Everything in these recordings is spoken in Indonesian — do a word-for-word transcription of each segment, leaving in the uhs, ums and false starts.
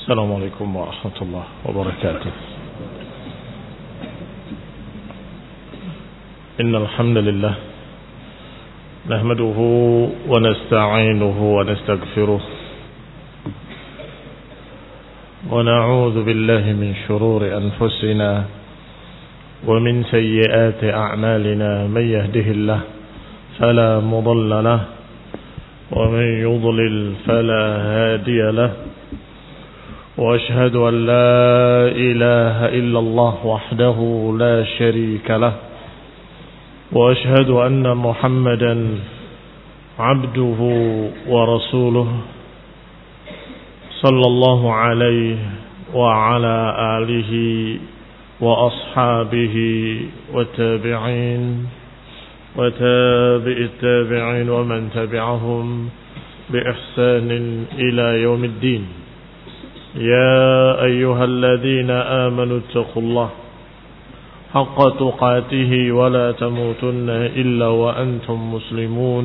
السلام عليكم ورحمة الله وبركاته. إن الحمد لله نحمده ونستعينه ونستغفره ونعوذ بالله من شرور أنفسنا ومن سيئات أعمالنا. من يهده الله فلا مضل له ومن يضلل فلا هادي له، وأشهد أن لا إله إلا الله وحده لا شريك له، وأشهد أن محمدا عبده ورسوله صلى الله عليه وعلى آله وأصحابه والتابعين وتابع التابعين ومن تبعهم بإحسان إلى يوم الدين. يا أيها الذين آمنوا اتقوا الله حق تقاته ولا تموتن إلا وأنتم مسلمون.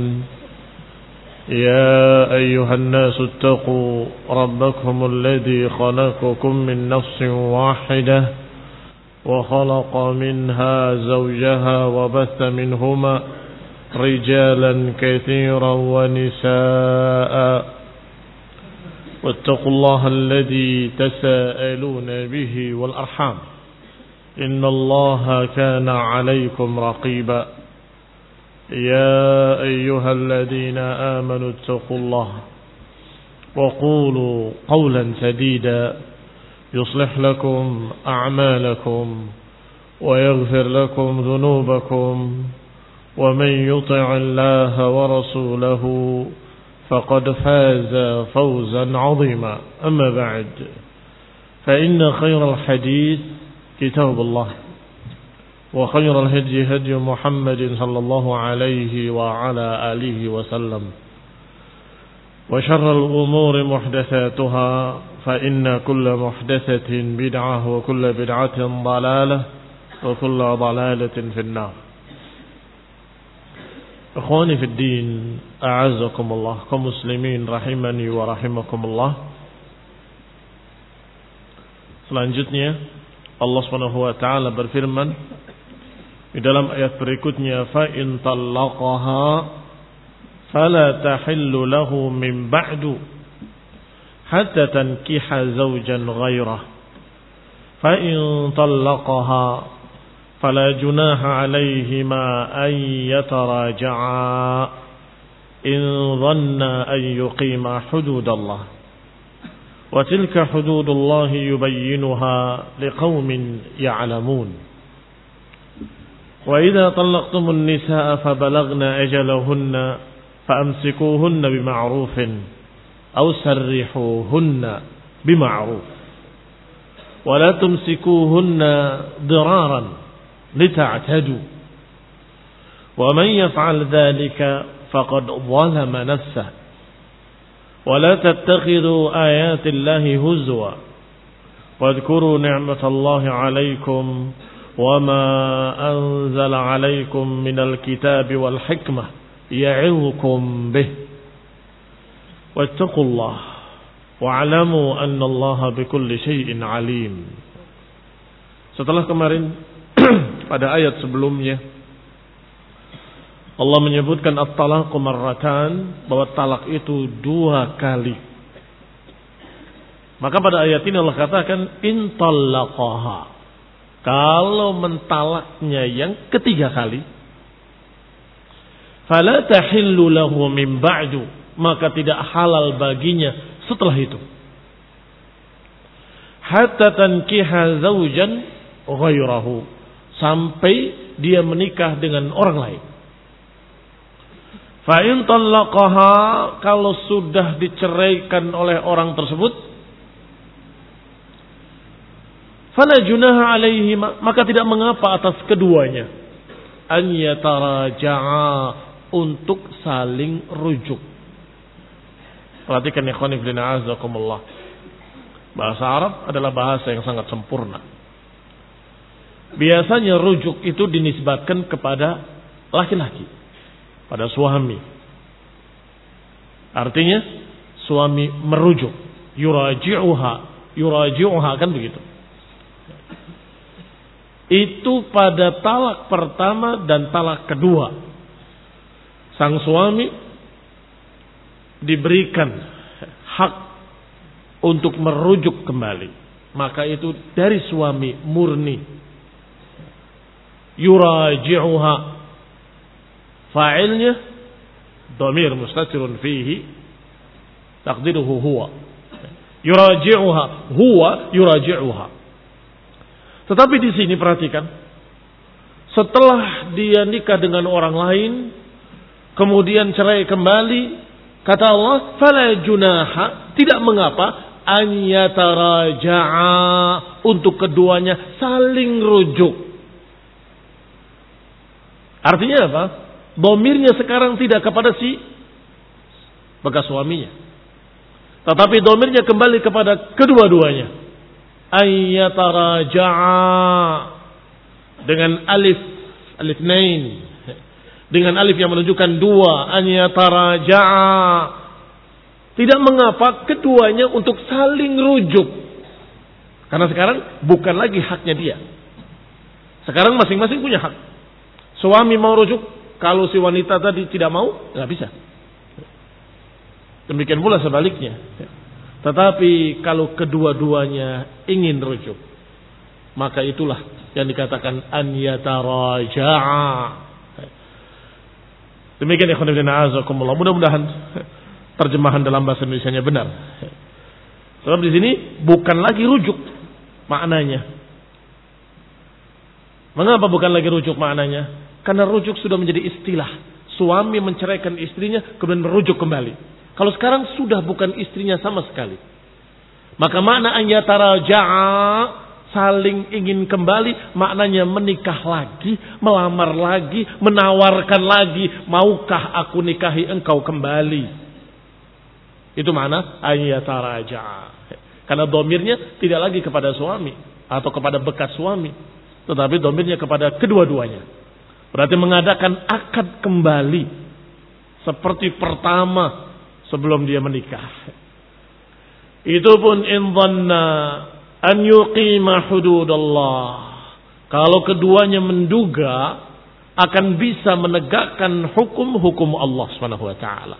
يا أيها الناس اتقوا ربكم الذي خلقكم من نفس واحدة وخلق منها زوجها وبث منهما رجالا كثيرا ونساء، واتقوا الله الذي تساءلون به والأرحام إن الله كان عليكم رقيبا. يا أيها الذين آمنوا اتقوا الله وقولوا قولا سديدا يصلح لكم أعمالكم ويغفر لكم ذنوبكم، ومن يطع الله ورسوله فقد فاز فوزا عظيما. أما بعد، فإن خير الحديث كتاب الله، وخير الهدي هدي محمد صلى الله عليه وعلى آله وسلم، وشر الأمور محدثاتها، فإن كل محدثة بدعة وكل بدعة ضلالة وكل ضلالة في النار. Ikhwani fi din, a'azzakumullah, kaum muslimin rahimani wa rahimakumullah. Selanjutnya Allah Subhanahu wa taala berfirman di dalam ayat berikutnya, fa in talaqaha fala tahillu lahu min ba'du hatta tankiha zawjan ghairah, fa in talaqaha فلا جناح عليهما أن يتراجعا إن ظنا أن يقيما حدود الله وتلك حدود الله يبينها لقوم يعلمون. وإذا طلقتم النساء فبلغن أجلهن فأمسكوهن بمعروف أو سرحوهن بمعروف ولا تمسكوهن ضرارا لتعتدوا ومن يفعل ذلك فقد ظلم نفسه ولا تتخذوا آيات الله هزوا واذكروا نعمة الله عليكم وما أنزل عليكم من الكتاب والحكمة يعظكم به واتقوا الله واعلموا أن الله بكل شيء عليم. Setelah kemarin pada ayat sebelumnya Allah menyebutkan at-talaqu marratan, bahwa talak itu dua kali. Maka pada ayat ini Allah katakan in talaqaha, kalau mentalaknya yang ketiga kali, fala tahillu lahu min ba'du, maka tidak halal baginya setelah itu, hatta tankiha zawjan ghairahu, sampai dia menikah dengan orang lain. Fa in talaqaha, kalau sudah diceraikan oleh orang tersebut, fala junaha alaihi, maka tidak mengapa atas keduanya an yataraja'a, untuk saling rujuk. Perhatikan ikhwani fillah azakumullah, bahasa Arab adalah bahasa yang sangat sempurna. Biasanya rujuk itu dinisbatkan kepada laki-laki, pada suami. Artinya suami merujuk, yuraji'uha, Yuraji'uha, kan begitu. Itu pada talak pertama dan talak kedua. Sang suami diberikan hak untuk merujuk kembali. Maka itu dari suami murni. Yuraji'uha. Fa'ilnya dhamir mustatirun fihi. Taqdiruhu huwa. Yuraji'uha. Huwa yuraji'uha. Tetapi di sini perhatikan. Setelah dia nikah dengan orang lain. Kemudian cerai kembali. Kata Allah. Fala junaha. Tidak mengapa. An yataraja'a. Untuk keduanya saling rujuk. Artinya apa? Domirnya sekarang tidak kepada si bekas suaminya. Tetapi domirnya kembali kepada kedua-duanya. Ayyataraja'a. Dengan alif. Alif nain. Dengan alif yang menunjukkan dua. Ayyataraja'a. Tidak mengapa keduanya untuk saling rujuk. Karena sekarang bukan lagi haknya dia. Sekarang masing-masing punya hak. Suami mau rujuk, kalau si wanita tadi tidak mau, nggak bisa. Demikian pula sebaliknya. Tetapi kalau kedua-duanya ingin rujuk, maka itulah yang dikatakan an yataraja'a. Demikian ikhwan fillah azakumullah. Mudah-mudahan terjemahan dalam bahasa Indonesianya benar. Sebab di sini bukan lagi rujuk maknanya. Mengapa bukan lagi rujuk maknanya? Karena rujuk sudah menjadi istilah. Suami menceraikan istrinya kemudian merujuk kembali. Kalau sekarang sudah bukan istrinya sama sekali. Maka makna an yataraja'a, saling ingin kembali, maknanya menikah lagi, melamar lagi, menawarkan lagi, maukah aku nikahi engkau kembali. Itu makna an yataraja'a. Karena domirnya tidak lagi kepada suami atau kepada bekas suami, tetapi domirnya kepada kedua-duanya. Berarti mengadakan akad kembali seperti pertama sebelum dia menikah. Itu pun in dhanna an yuqima hududallah. Kalau keduanya menduga akan bisa menegakkan hukum-hukum Allah Subhanahu wa taala.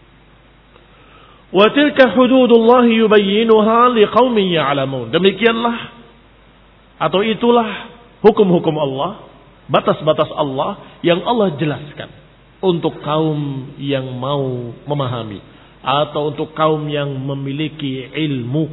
Wa tilka hududullah yubayyinuha liqaumin ya'lamun. Demikianlah atau itulah hukum-hukum Allah, batas-batas Allah yang Allah jelaskan untuk kaum yang mau memahami atau untuk kaum yang memiliki ilmu.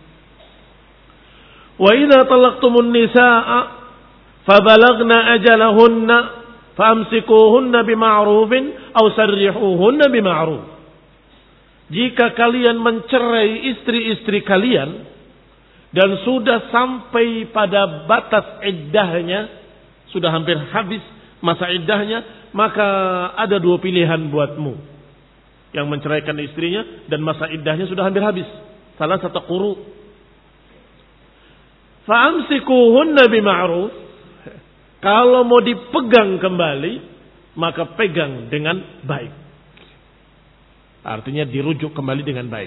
Wa idza talaqtumun nisaa fabalagna ajalahunna famsikuhunna bima'rufin aw sarrihuhunna bima'ruf. Jika kalian mencerai istri-istri kalian dan sudah sampai pada batas iddahnya, sudah hampir habis masa iddahnya, maka ada dua pilihan buatmu. Yang menceraikan istrinya dan masa iddahnya sudah hampir habis. Salah satu quru. Fa'amsikuhunna bima'ruf. Kalau mau dipegang kembali, maka pegang dengan baik. Artinya dirujuk kembali dengan baik.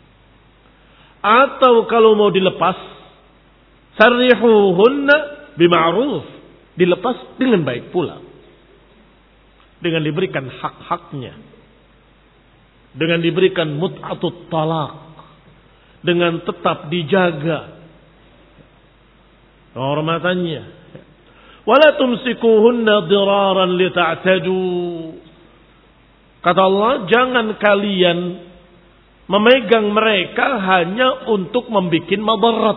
Atau kalau mau dilepas, sarrihuhunna bima'ruf. Dilepas dengan baik pula. Dengan diberikan hak-haknya. Dengan diberikan mut'atut talaq. Dengan tetap dijaga kehormatannya. Wala tumsikuhunna diraran lita'tadu. Kata Allah, jangan kalian memegang mereka hanya untuk membuat madarat.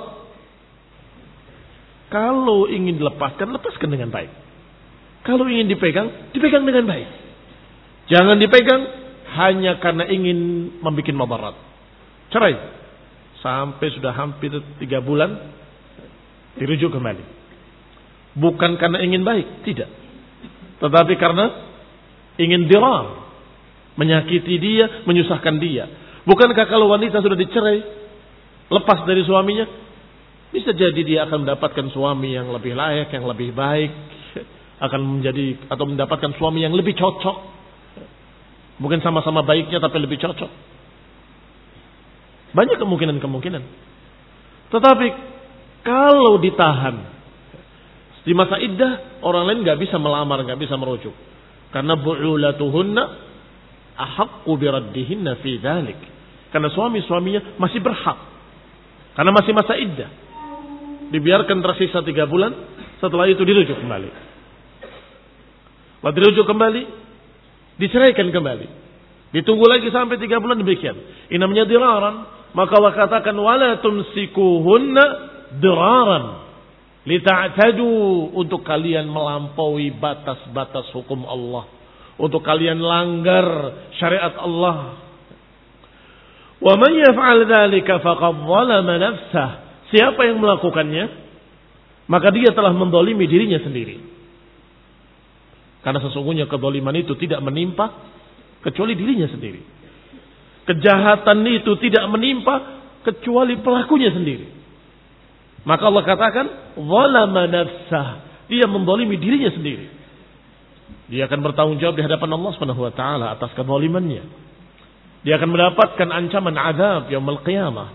Kalau ingin dilepaskan, lepaskan dengan baik. Kalau ingin dipegang, dipegang dengan baik. Jangan dipegang hanya karena ingin membuat madarat. Cerai. Sampai sudah hampir tiga bulan, dirujuk kembali. Bukan karena ingin baik, tidak. Tetapi karena ingin dirar. Menyakiti dia, menyusahkan dia. Bukankah kalau wanita sudah dicerai, lepas dari suaminya, bisa jadi dia akan mendapatkan suami yang lebih layak, yang lebih baik, akan menjadi atau mendapatkan suami yang lebih cocok. Mungkin sama-sama baiknya tapi lebih cocok. Banyak kemungkinan-kemungkinan. Tetapi kalau ditahan di masa iddah, orang lain nggak bisa melamar, nggak bisa merujuk, karena bu'ulatuhunna ahaqqu biraddihinna fi dzalik. Karena suami-suaminya masih berhak, karena masih masa iddah. Dibiarkan tersisa tiga bulan, setelah itu dirujuk kembali. Setelah dirujuk kembali, diceraikan kembali. Ditunggu lagi sampai tiga bulan demikian. Ini namanya diraran. Maka Allah katakan wala tumsikuhunna diraran lita'tadu, untuk kalian melampaui batas-batas hukum Allah, untuk kalian langgar syariat Allah. Wa man yaf'al dzalika faqad zalama nafsah. Siapa yang melakukannya, maka dia telah mendolimi dirinya sendiri. Karena sesungguhnya kedoliman itu tidak menimpa kecuali dirinya sendiri. Kejahatan itu tidak menimpa kecuali pelakunya sendiri. Maka Allah katakan zalama nafsah, dia mendolimi dirinya sendiri. Dia akan bertanggung jawab di hadapan Allah Subhanahu wa taala atas kezalimannya. Dia akan mendapatkan ancaman azab yaumul qiyamah.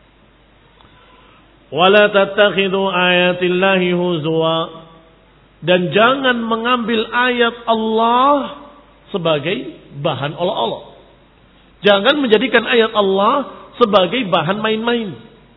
Wala tattakhidhu ayatillahi huzwa, dan jangan mengambil ayat Allah sebagai bahan olok-olok. Jangan menjadikan ayat Allah sebagai bahan main-main.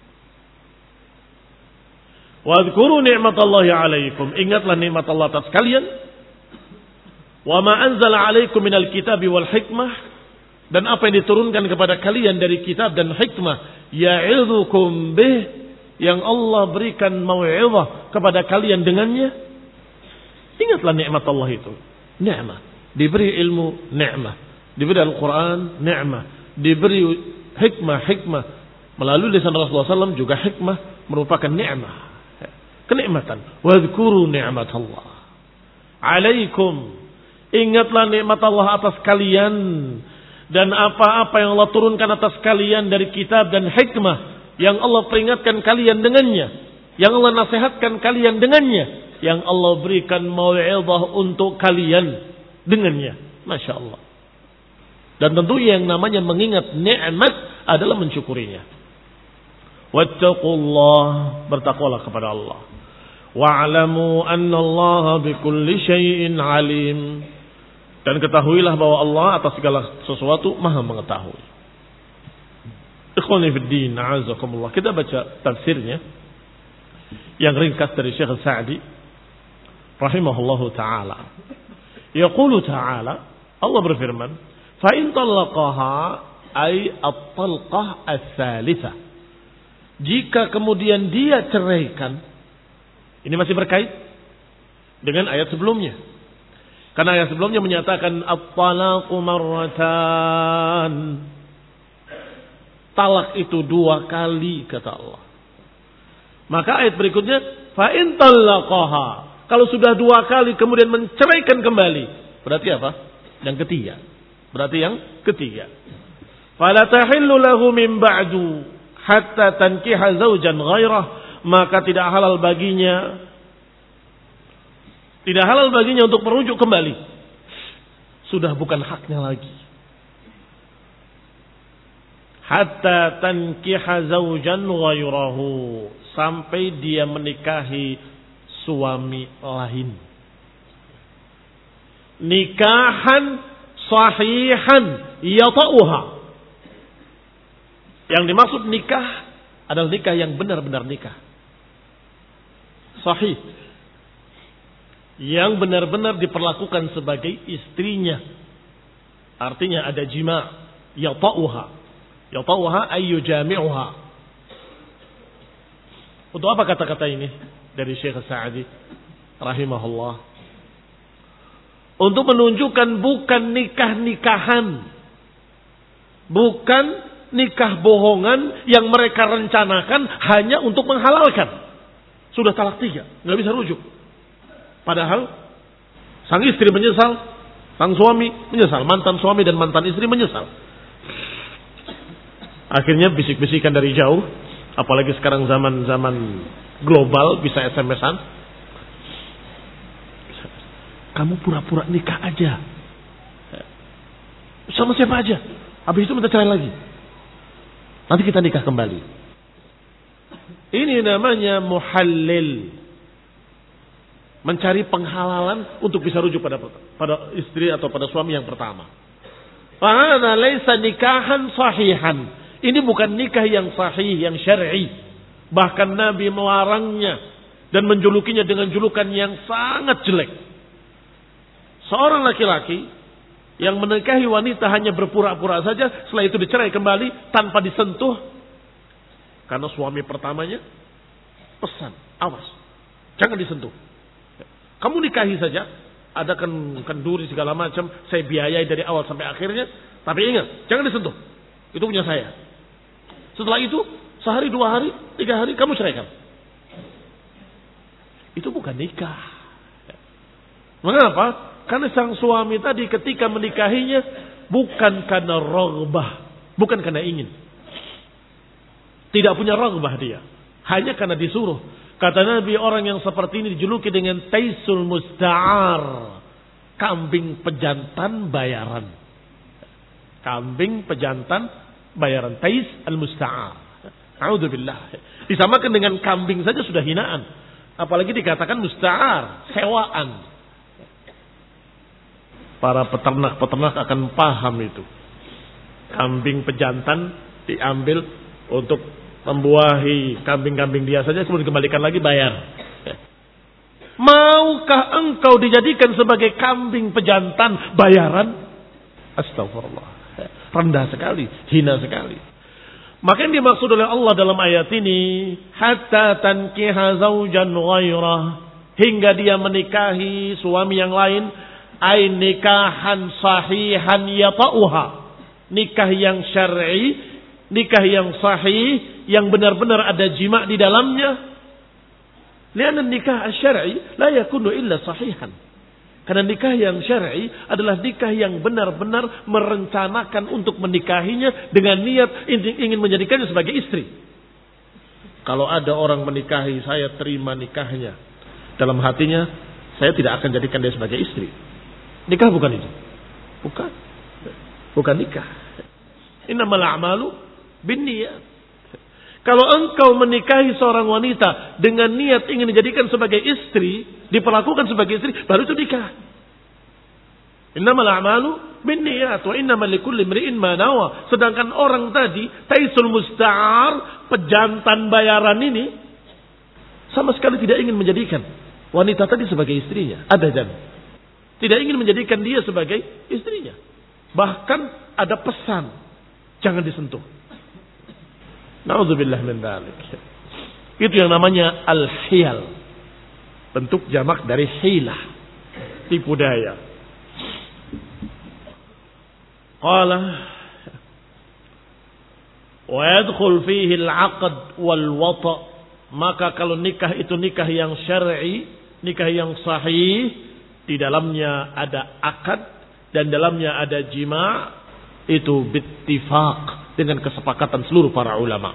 Wadhkuru ni'matallahi 'alaikum, ingatlah nikmat Allah atas kalian. Wa ma anzala 'alaikum minal kitabi wal hikmah, dan apa yang diturunkan kepada kalian dari kitab dan hikmah, ya'idzukum bih, yang Allah berikan mau'izah kepada kalian dengannya. Ingatlah nikmat Allah itu. Nikmat. Diberi ilmu, nikmat. Diberi Al-Quran, nikmat. Diberi hikmah, hikmah. Melalui lisan Rasulullah shallallahu alaihi wasallam juga hikmah merupakan nikmat. Kenikmatan. Wadhkuru ni'mat Allah 'alaikum. Ingatlah nikmat Allah atas kalian. Dan apa-apa yang Allah turunkan atas kalian dari kitab dan hikmah, yang Allah peringatkan kalian dengannya, yang Allah nasihatkan kalian dengannya, yang Allah berikan mau'izah untuk kalian dengannya. Masya Allah. Dan tentu yang namanya mengingat nikmat adalah mensyukurinya. Wattaqullah, bertakwalah kepada Allah. Wa'lamu anna Allah bikulli syai'in alim. Dan ketahuilah bahwa Allah atas segala sesuatu maha mengetahui. Ikhwani fiddin, a'azakumullah. Kita baca tafsirnya yang ringkas dari Syekh Sa'di rahimahullahu ta'ala. Yaqulu ta'ala, Allah berfirman, fa in talaqaha ay at-talqah ats-tsalitsah. Jika kemudian dia ceraikan, ini masih berkait dengan ayat sebelumnya. Karena ayat sebelumnya menyatakan at-talaqu marratan. Talak itu dua kali kata Allah. Maka ayat berikutnya fa in talaqaha, kalau sudah dua kali kemudian menceraikan kembali, berarti apa? Yang ketiga. Berarti yang ketiga. Fala tahillu lahu min ba'du hatta tankiha zawjan ghairah, maka tidak halal baginya tidak halal baginya untuk merujuk kembali. Sudah bukan haknya lagi. Hatta tankiha zawjan ghairahu, sampai dia menikahi suami lain. Nikahan sahihan yata'uha. Yang dimaksud nikah adalah nikah yang benar-benar nikah. Sahih. Yang benar-benar diperlakukan sebagai istrinya. Artinya ada jima'. Yata'uha. Yata'uha ayyu jami'uha. Untuk apa kata-kata ini dari Syekh Sa'di rahimahullah? Untuk menunjukkan bukan nikah-nikahan. Bukan nikah bohongan yang mereka rencanakan hanya untuk menghalalkan. Sudah talak tiga, nggak bisa rujuk. Padahal sang istri menyesal, sang suami menyesal, mantan suami dan mantan istri menyesal. Akhirnya bisik-bisikan dari jauh, apalagi sekarang zaman-zaman global bisa S M S-an. Kamu pura-pura nikah aja, sama siapa aja. Habis itu minta cerai lagi. Nanti kita nikah kembali. Ini namanya muhallil. Mencari penghalalan untuk bisa rujuk pada pada istri atau pada suami yang pertama. Fahadha laisa nikahan sahihan. Ini bukan nikah yang sahih, yang syar'i. Bahkan Nabi melarangnya dan menjulukinya dengan julukan yang sangat jelek. Seorang laki-laki yang menikahi wanita hanya berpura-pura saja, setelah itu dicerai kembali tanpa disentuh. Karena suami pertamanya pesan, awas, jangan disentuh. Kamu nikahi saja, ada kenduri segala macam, saya biayai dari awal sampai akhirnya, tapi ingat, jangan disentuh. Itu punya saya. Setelah itu, sehari, dua hari, tiga hari, kamu ceraikan. Itu bukan nikah. Mengapa? Karena sang suami tadi ketika menikahinya, bukan karena raghbah, bukan karena ingin. Tidak punya raghbah dia. Hanya karena disuruh. Kata Nabi, orang yang seperti ini dijuluki dengan taisul musta'ar. Kambing pejantan bayaran. Kambing pejantan bayaran. Tais al-musta'ar. A'udzubillah. Disamakan dengan kambing saja sudah hinaan. Apalagi dikatakan musta'ar. Sewaan. Para peternak-peternak akan paham itu. Kambing pejantan diambil untuk membuahi kambing-kambing dia saja, kemudian dikembalikan lagi bayar. Maukah engkau dijadikan sebagai kambing pejantan bayaran? Astagfirullah. Rendah sekali, hina sekali. Maka yang dimaksud oleh Allah dalam ayat ini, hatta tankiha zaujan ghairah, hingga dia menikahi suami yang lain, ay nikahan sahihan yata'uha, nikah yang syar'i, nikah yang sahih, yang benar-benar ada jima' di dalamnya. Lianna nikah syar'i la yakunu illa sahihan. Karena nikah yang syar'i adalah nikah yang benar-benar merencanakan untuk menikahinya dengan niat ingin menjadikannya sebagai istri. Kalau ada orang menikahi, saya terima nikahnya, dalam hatinya saya tidak akan jadikan dia sebagai istri. Nikah bukan itu. Bukan. Bukan nikah. Innamal a'malu binniyat. Kalau engkau menikahi seorang wanita dengan niat ingin dijadikan sebagai istri, diperlakukan sebagai istri, baru itu nikah. Innamal a'malu binniyat wa innamal likulli imri'in ma nawa. Sedangkan orang tadi, taisul musta'ar, pejantan bayaran ini, sama sekali tidak ingin menjadikan wanita tadi sebagai istrinya. Ada dan tidak ingin menjadikan dia sebagai istrinya. Bahkan ada pesan, jangan disentuh. Na'udzubillah min dzalik. Itu yang namanya al-hiyal. Bentuk jamak dari hilah, tipu daya. Qala wa yadkhul fihi al-'aqd wal wata'. Maka kalau nikah itu nikah yang syar'i, nikah yang sahih, di dalamnya ada akad dan dalamnya ada jima', itu bittifaq, dengan kesepakatan seluruh para ulama.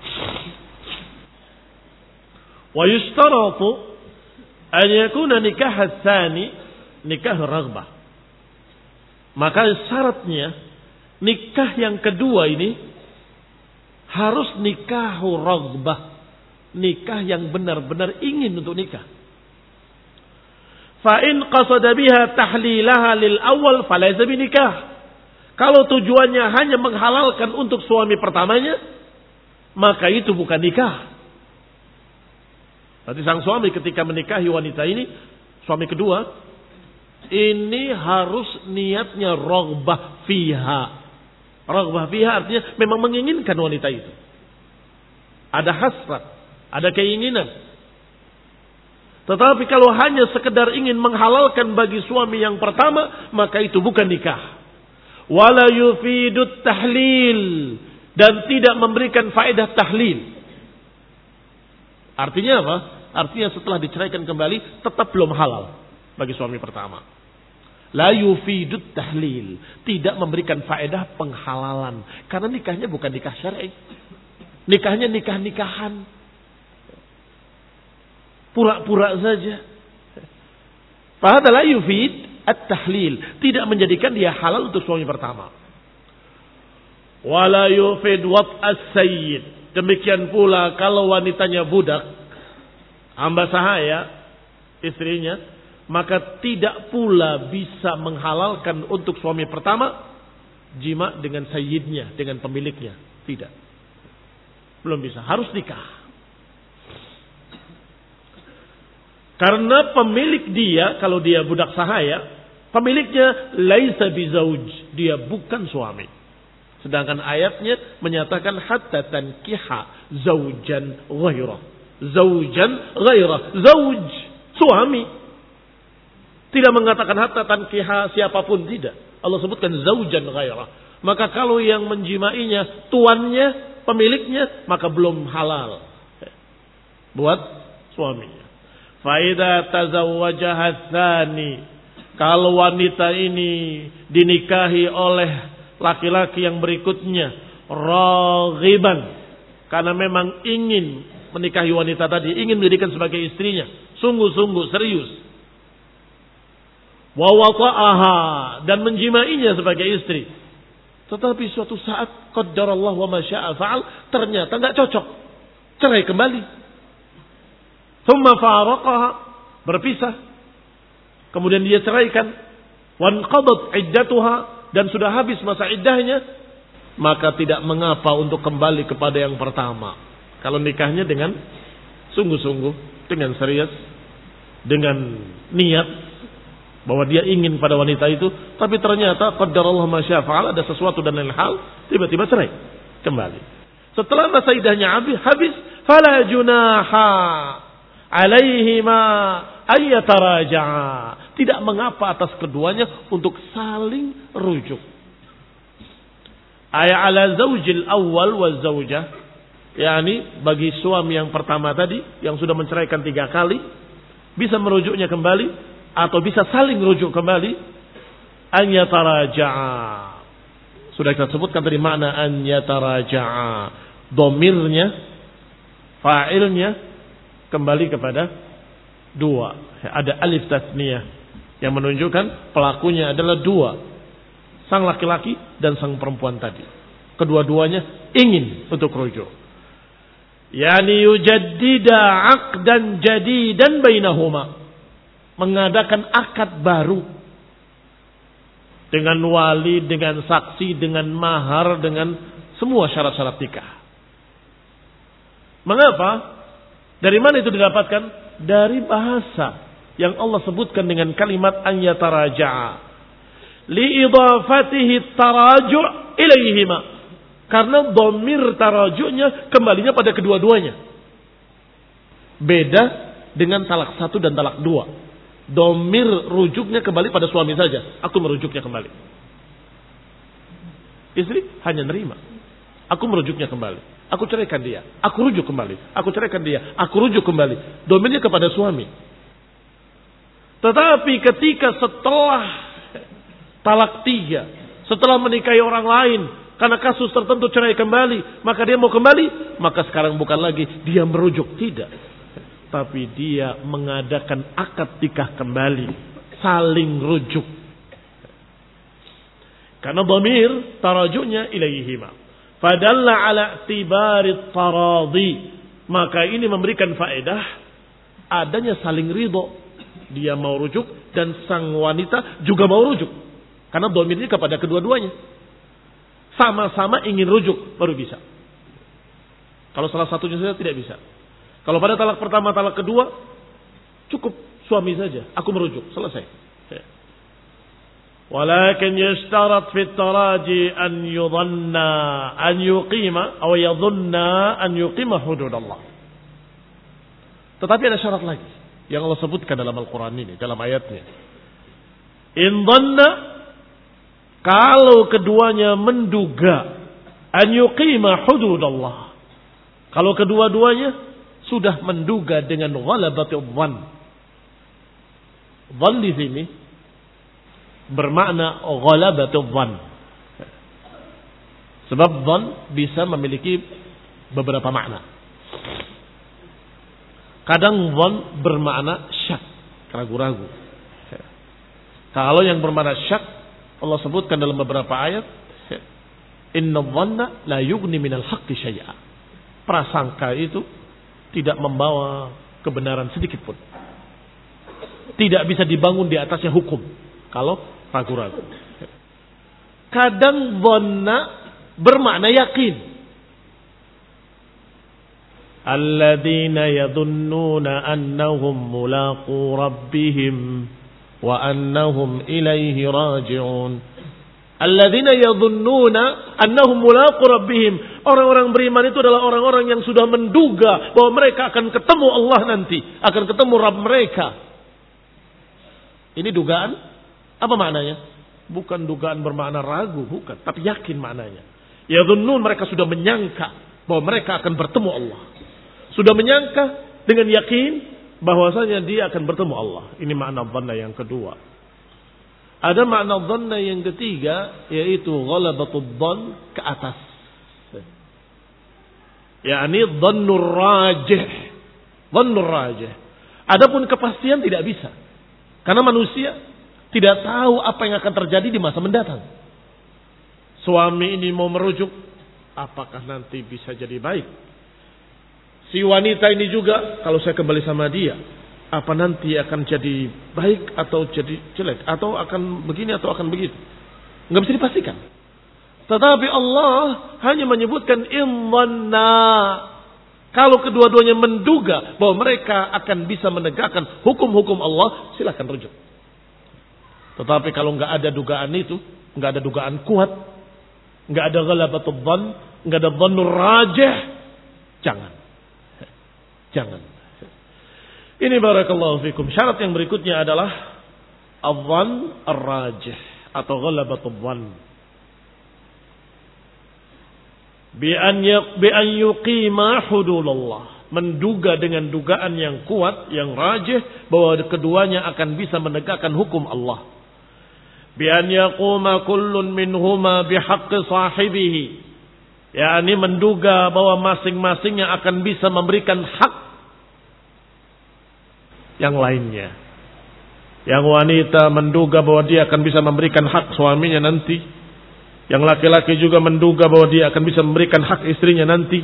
Wa yushtaratu an yakuna nikah tsani nikah raghbah. Maka syaratnya nikah yang kedua ini harus nikah raghbah, nikah yang benar-benar ingin untuk nikah. Fa in qasada biha tahlilaha lil awal falaysa binikah. Kalau tujuannya hanya menghalalkan untuk suami pertamanya, maka itu bukan nikah. Berarti sang suami ketika menikahi wanita ini, suami kedua, ini harus niatnya raghbah fiha. Raghbah fiha artinya memang menginginkan wanita itu. Ada hasrat, ada keinginan. Tetapi kalau hanya sekedar ingin menghalalkan bagi suami yang pertama, maka itu bukan nikah. Wala yufidut tahlil, dan tidak memberikan faedah tahlil. Artinya apa? Artinya setelah diceraikan kembali tetap belum halal bagi suami pertama. La yufidut tahlil, tidak memberikan faedah penghalalan, karena nikahnya bukan nikah syar'i. Nikahnya nikah-nikahan. Pura-pura saja. Fahadha la yufid at-tahlil, tidak menjadikan dia halal untuk suami pertama. Wala yufid wat as-sayyid, Demikian pula kalau wanitanya budak, hamba sahaya, istrinya, maka tidak pula bisa menghalalkan untuk suami pertama jima dengan sayyidnya, dengan pemiliknya. Tidak. Belum bisa. Harus nikah. Karena pemilik dia, kalau dia budak sahaya, pemiliknya laisa bizauj. Dia bukan suami. Sedangkan ayatnya menyatakan hatta tankiha zaujan ghairah. Zaujan ghairah. Zauj. Suami. Tidak mengatakan hatta tankiha siapapun. Tidak. Allah sebutkan zaujan ghairah. Maka kalau yang menjimainya tuannya, pemiliknya, maka belum halal buat suaminya. Faida tazawwajaha tsani. Kalau wanita ini dinikahi oleh laki-laki yang berikutnya, raghiban, karena memang ingin menikahi wanita tadi, ingin menjadikan sebagai istrinya, sungguh-sungguh serius. Wa wata'aha, dan menjimainya sebagai istri. Tetapi suatu saat qaddarallahu wa ma syaa fa'al, ternyata enggak cocok. Cerai kembali. Tsumma faraqaha, berpisah. Kemudian dia ceraikan. Wan qadat iddatuha, dan sudah habis masa iddahnya, maka tidak mengapa untuk kembali kepada yang pertama. Kalau nikahnya dengan sungguh-sungguh, dengan serius, dengan niat bahwa dia ingin pada wanita itu, tapi ternyata qaddarallahu ma syaa fa'al, ada sesuatu dan lain hal, tiba-tiba cerai kembali. Setelah masa iddahnya habis, habis fala junaha alaihima ayyataraja'a. Tidak mengapa atas keduanya untuk saling rujuk. Ay ala zaujil awal wa zaujah, yakni bagi suami yang pertama tadi yang sudah menceraikan tiga kali, bisa merujuknya kembali atau bisa saling rujuk kembali. An yataraja'a. Sudah kita sebutkan tadi makna an yataraja'a. Domirnya, fa'ilnya kembali kepada dua. Ada alif tasniyah yang menunjukkan pelakunya adalah dua. Sang laki-laki dan sang perempuan tadi. Kedua-duanya ingin untuk rujuk. Yani yujaddida aqdan jadidan bainahuma. Mengadakan akad baru. Dengan wali, dengan saksi, dengan mahar, dengan semua syarat-syarat nikah. Mengapa? Dari mana itu didapatkan? Dari bahasa yang Allah sebutkan dengan kalimat an yataraja'a li idafatihi taraju' ilaihima, karena dhamir taraju'nya kembalinya pada kedua-duanya. Beda dengan talak satu dan talak dua. Dhamir rujuknya kembali pada suami saja. Aku merujuknya kembali. Istri hanya nerima. Aku merujuknya kembali. Aku ceraikan dia. Aku rujuk kembali. Aku ceraikan dia. Aku rujuk kembali. Dhamirnya kepada suami. Tetapi ketika setelah talak tiga, setelah menikahi orang lain, karena kasus tertentu cerai kembali, maka dia mau kembali, maka sekarang bukan lagi dia merujuk, tidak. Tapi dia mengadakan akad nikah kembali, saling rujuk. Karena dhamir tarajuknya ilaihima. Fadalla ala i'tibari taradi. Maka ini memberikan faedah adanya saling ridho. Dia mau rujuk dan sang wanita juga mau rujuk. Karena dhamirnya kepada kedua-duanya. Sama-sama ingin rujuk baru bisa. Kalau salah satunya saja tidak bisa. Kalau pada talak pertama, talak kedua, cukup suami saja. Aku merujuk, selesai. Walakin yashtarat fit taraji an yudhanna an yuqima atau yadhunna an yuqima hududallah. Tetapi ada syarat lagi yang Allah sebutkan dalam Al-Quran ini, dalam ayatnya. In dhanna, kalau keduanya menduga, an yuqima hududallah. Kalau kedua-duanya sudah menduga dengan ghalabatil dhann. Dhann di sini bermakna ghalabatil dhann. Sebab dhann bisa memiliki beberapa makna. Kadang dhann bermakna syak, ragu-ragu. Kalau yang bermakna syak, Allah sebutkan dalam beberapa ayat, inna dhanna la yughni minal haqqi syai'a. prasangka itu tidak membawa kebenaran sedikit pun. Tidak bisa dibangun di atasnya hukum kalau ragu-ragu. Kadang dhanna bermakna yakin. Alladzina yadhunnuna annahum mulaqu rabbihim wa annahum ilaihi raji'un. Alladzina yadhunnuna annahum mulaqu rabbihim. Orang-orang beriman itu adalah orang-orang yang sudah menduga bahwa mereka akan ketemu Allah nanti, akan ketemu Rabb mereka. Ini dugaan, apa maknanya? Bukan dugaan bermakna ragu, bukan, tapi yakin maknanya. Yadhunnun, mereka sudah menyangka bahwa mereka akan bertemu Allah. Sudah menyangka dengan yakin bahwasanya dia akan bertemu Allah. Ini makna dhanna yang kedua. Ada makna dhanna yang ketiga, yaitu ghalabatud dhann, ke atas. yakni dhannur rajih. Dhannur rajih. Adapun kepastian tidak bisa. Karena manusia tidak tahu apa yang akan terjadi di masa mendatang. Suami ini mau merujuk, apakah nanti bisa jadi baik? Si wanita ini juga, kalau saya kembali sama dia, apa nanti akan jadi baik atau jadi jelek, atau akan begini atau akan begitu? Nggak bisa dipastikan. Tetapi Allah hanya menyebutkan immanna. Kalau kedua-duanya menduga bahwa mereka akan bisa menegakkan hukum-hukum Allah, silakan rujuk. Tetapi kalau nggak ada dugaan itu, nggak ada dugaan kuat, nggak ada ghalabatul dhann, nggak ada dhannur rajih, jangan, jangan. Ini barakallahu fikum. Syarat yang berikutnya adalah adh-dhann ar-rajih atau ghalabatul dhann. Bi an bi an yuqima hududullah, menduga dengan dugaan yang kuat, yang rajih bahwa keduanya akan bisa menegakkan hukum Allah. Bi an yaquma kullun minhuma bihaqqi sahibihi, yakni menduga bahwa masing-masingnya akan bisa memberikan hak yang lainnya. Yang wanita menduga bahwa dia akan bisa memberikan hak suaminya nanti. Yang laki-laki juga menduga bahwa dia akan bisa memberikan hak istrinya nanti.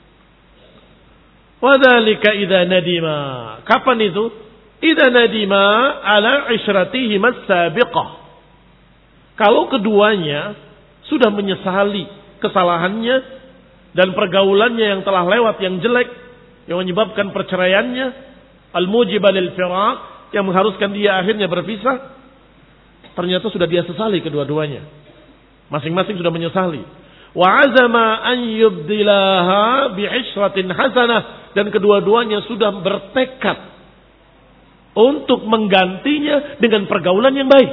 Wadzalika idza nadima. Kapan itu? Idza nadima ala isyratihi as-sabiqah. Kalau keduanya sudah menyesali kesalahannya dan pergaulannya yang telah lewat yang jelek yang menyebabkan perceraiannya, al-mujibah lil firaq, yang mengharuskan dia akhirnya berpisah, ternyata sudah dia sesali kedua-duanya. Masing-masing sudah menyesali. Wa azama an yubdilaha bi'ishratin hasanah, dan kedua-duanya sudah bertekad untuk menggantinya dengan pergaulan yang baik.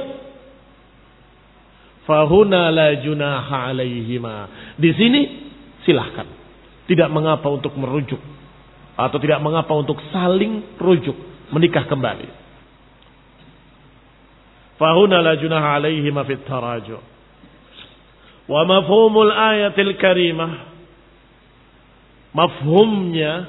Fahuna la junaha alaihima. Di sini silahkan. Tidak mengapa untuk merujuk atau tidak mengapa untuk saling rujuk, menikah kembali. Fahuna la junaha alaihima fit tarajuh. Wa mafhumul ayatil karimah, mafhumnya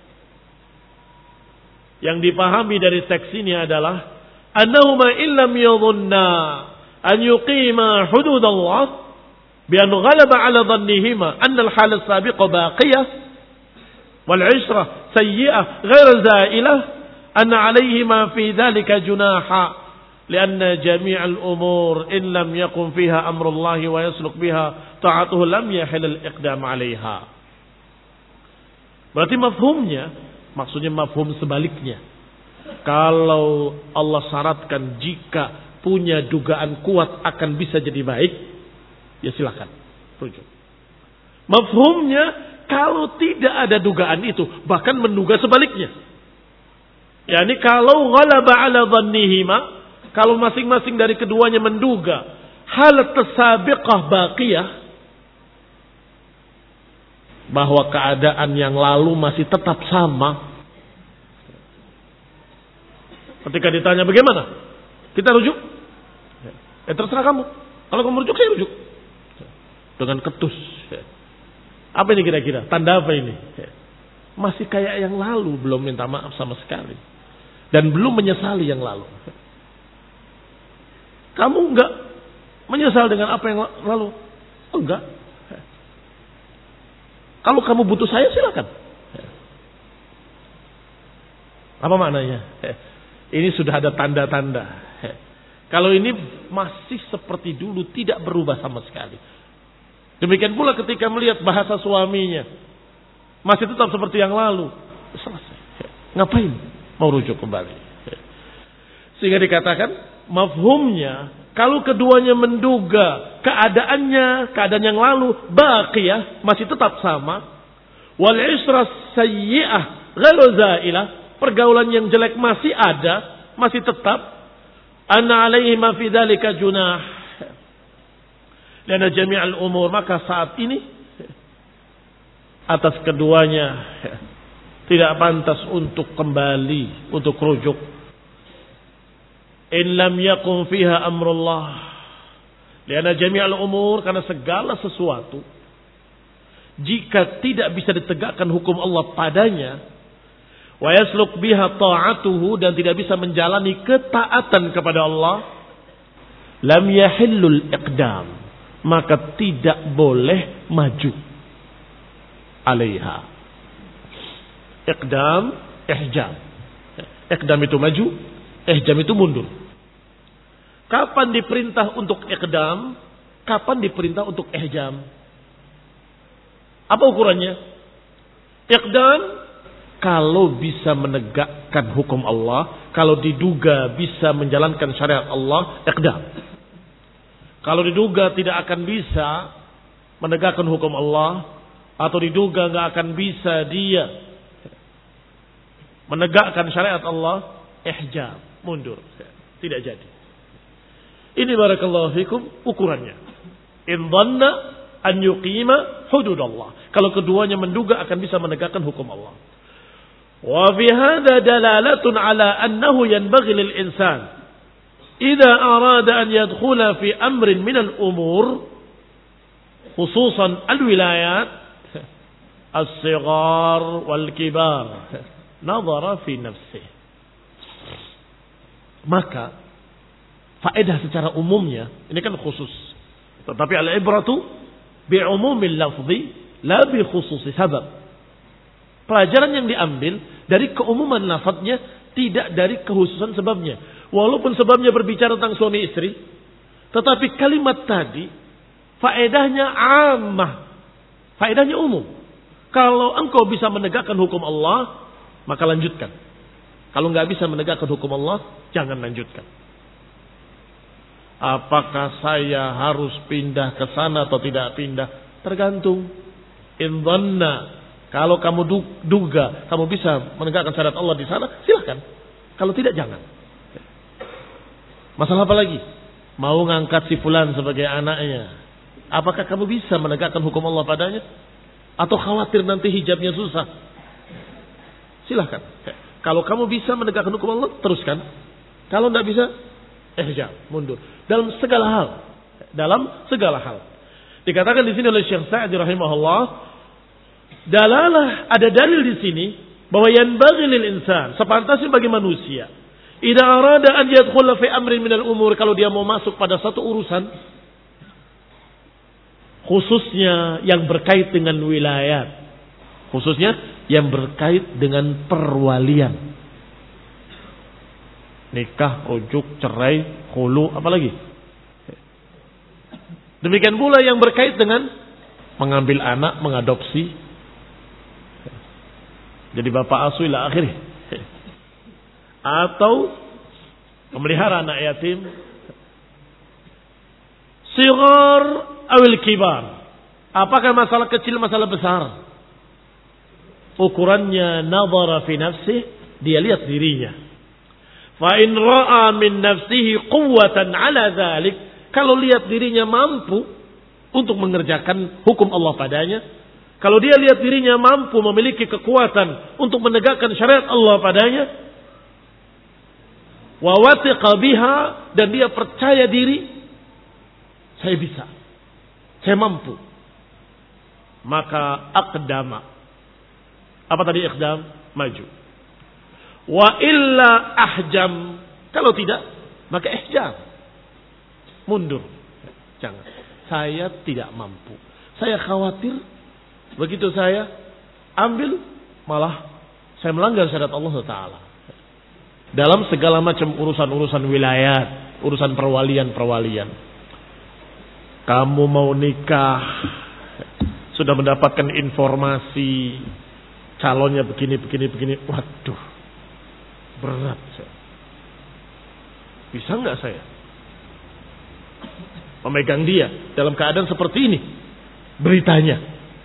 yang dipahami dari teks ini adalah annahuma illam yadhunna an yuqima hududallah bi an ghalaba ala dhannihima anna al-hal as-sabiqa baqiyah wal 'ishrah sayyi'ah ghair za'ilah anna 'alayhima fi dhalika junaha لأن جميع الأمور إن لم يكن فيها أمر الله ويسلك بها طاعته لم يحل الإقدام عليها. Berarti mafhumnya, maksudnya mafhum sebaliknya. Kalau Allah syaratkan jika punya dugaan kuat akan bisa jadi baik, ya silakan rujuk. Mafhumnya kalau tidak ada dugaan itu, bahkan menduga sebaliknya. Yani kalau ghalaba ala dhannihima, kalau masing-masing dari keduanya menduga halat tasabiqah baqiyah, bahwa keadaan yang lalu masih tetap sama. Ketika ditanya bagaimana, kita rujuk, ya terserah kamu. Kalau kamu rujuk, saya rujuk dengan ketus. Apa ini kira-kira? Tanda apa ini? Masih kayak yang lalu, belum minta maaf sama sekali, dan belum menyesali yang lalu. Kamu enggak menyesal dengan apa yang lalu? Oh, enggak. Kalau kamu butuh saya silakan. Apa maknanya? Ini sudah ada tanda-tanda. Kalau ini masih seperti dulu, tidak berubah sama sekali. Demikian pula ketika melihat bahasa suaminya, masih tetap seperti yang lalu. Selesai. Ngapain mau rujuk kembali? Sehingga dikatakan, mafhumnya, kalau keduanya menduga keadaannya, keadaan yang lalu, baqiyah, masih tetap sama. Wal isra sayyi'ah ghairu za'ilah, pergaulan yang jelek masih ada, masih tetap. Anna alaihi ma fi dzalika junah. Karena jami'al umur, maka saat ini atas keduanya tidak pantas untuk kembali, untuk rujuk. In lam yakun fiha amrullah. Karena jami'al umur, karena segala sesuatu jika tidak bisa ditegakkan hukum Allah padanya, wa yasluk biha ta'atuhu, dan tidak bisa menjalani ketaatan kepada Allah, lam yahillul iqdam, maka tidak boleh maju alaiha. Iqdam, ihjam. Iqdam itu maju, ihjam itu mundur. Kapan diperintah untuk iqdam, kapan diperintah untuk ihjam? Apa ukurannya? Iqdam kalau bisa menegakkan hukum Allah, kalau diduga bisa menjalankan syariat Allah, iqdam. Kalau diduga tidak akan bisa menegakkan hukum Allah, atau diduga nggak akan bisa dia menegakkan syariat Allah, ihjam, mundur, tidak jadi. Ini barakallahu fikum ukurannya. In dhanna an yuqima hududallah. Kalau keduanya menduga akan bisa menegakkan hukum Allah. Wa fi hadha dalalatun ala annahu yanbaghi lil insan idza arada an yadkhula fi amrin min al umur, khususan al wilayat as-sighar wal kibar, nadhara fi nafsihi. Maka faedah secara umumnya, ini kan khusus. Tetapi al-ibratu bi'umumil lafzi la bi khususi sabab. Pelajaran yang diambil dari keumuman lafadznya, tidak dari kekhususan sebabnya. Walaupun sebabnya berbicara tentang suami istri, tetapi kalimat tadi faedahnya ammah. Faedahnya umum. Kalau engkau bisa menegakkan hukum Allah, maka lanjutkan. Kalau enggak bisa menegakkan hukum Allah, jangan lanjutkan. Apakah saya harus pindah ke sana atau tidak pindah? Tergantung. In dhanna, kalau kamu duga kamu bisa menegakkan syariat Allah di sana, silakan. Kalau tidak, jangan. Masalah apa lagi? Mau ngangkat si fulan sebagai anaknya, apakah kamu bisa menegakkan hukum Allah padanya? Atau khawatir nanti hijabnya susah? Silakan. Kalau kamu bisa menegakkan hukum Allah, teruskan. Kalau tidak bisa, ihjam, mundur. Dalam segala hal, dalam segala hal. Dikatakan di sini oleh Syekh Sa'di rahimahullah, dalalah, ada dalil di sini bahwa yanbaghi lil insan, sepantasnya bagi manusia, idza arada an yadkhula fi amrin minal umur, kalau dia mau masuk pada satu urusan, khususnya yang berkait dengan wilayat, khususnya yang berkait dengan perwalian. Nikah, rujuk, cerai, khulu, apalagi. Demikian pula yang berkait dengan mengambil anak, mengadopsi. Jadi bapak asuh ila akhirih. Atau memelihara anak yatim. Sighar awil kibar. Apakah masalah kecil, masalah besar? Ukurannya nadhara fi nafsih, dia lihat dirinya. Fa in ra'a min nafsihi quwwatan 'ala dzalik, kalau lihat dirinya mampu untuk mengerjakan hukum Allah padanya, kalau dia lihat dirinya mampu memiliki kekuatan untuk menegakkan syariat Allah padanya, wa wathiqa biha, dan dia percaya diri, saya bisa, saya mampu, maka aqdama. Apa tadi iqdam? Maju. Wa illa ahjam, kalau tidak, maka ihjam, mundur. Jangan. Saya tidak mampu. Saya khawatir Begitu saya ambil, malah saya melanggar syariat Allah Ta'ala. Dalam segala macam urusan-urusan wilayah, urusan perwalian-perwalian. Kamu mau nikah, sudah mendapatkan informasi, calonnya begini, begini, begini. Waduh, berat saya. Bisa nggak saya memegang dia dalam keadaan seperti ini? Beritanya,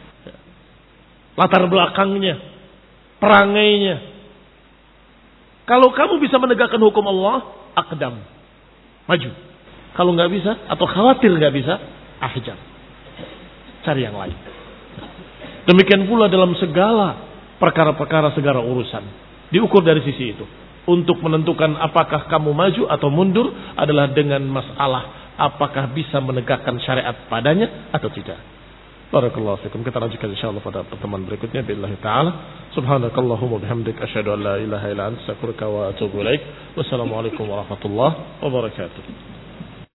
latar belakangnya, perangainya. Kalau kamu bisa menegakkan hukum Allah, aqdam, maju. Kalau nggak bisa atau khawatir nggak bisa, ahjam, cari yang lain. Demikian pula dalam segala perkara-perkara, segala urusan, diukur dari sisi itu. Untuk menentukan apakah kamu maju atau mundur adalah dengan masalah apakah bisa menegakkan syariat padanya atau tidak. Barakallahu fikum. Kita lanjutkan insyaallah pada pertemuan berikutnya billahi taala. Subhanakallahumma bihamdik asyhadu an la ilaha illa anta astaghfiruka wa atubu ilaik. Wassalamualaikum warahmatullahi wabarakatuh.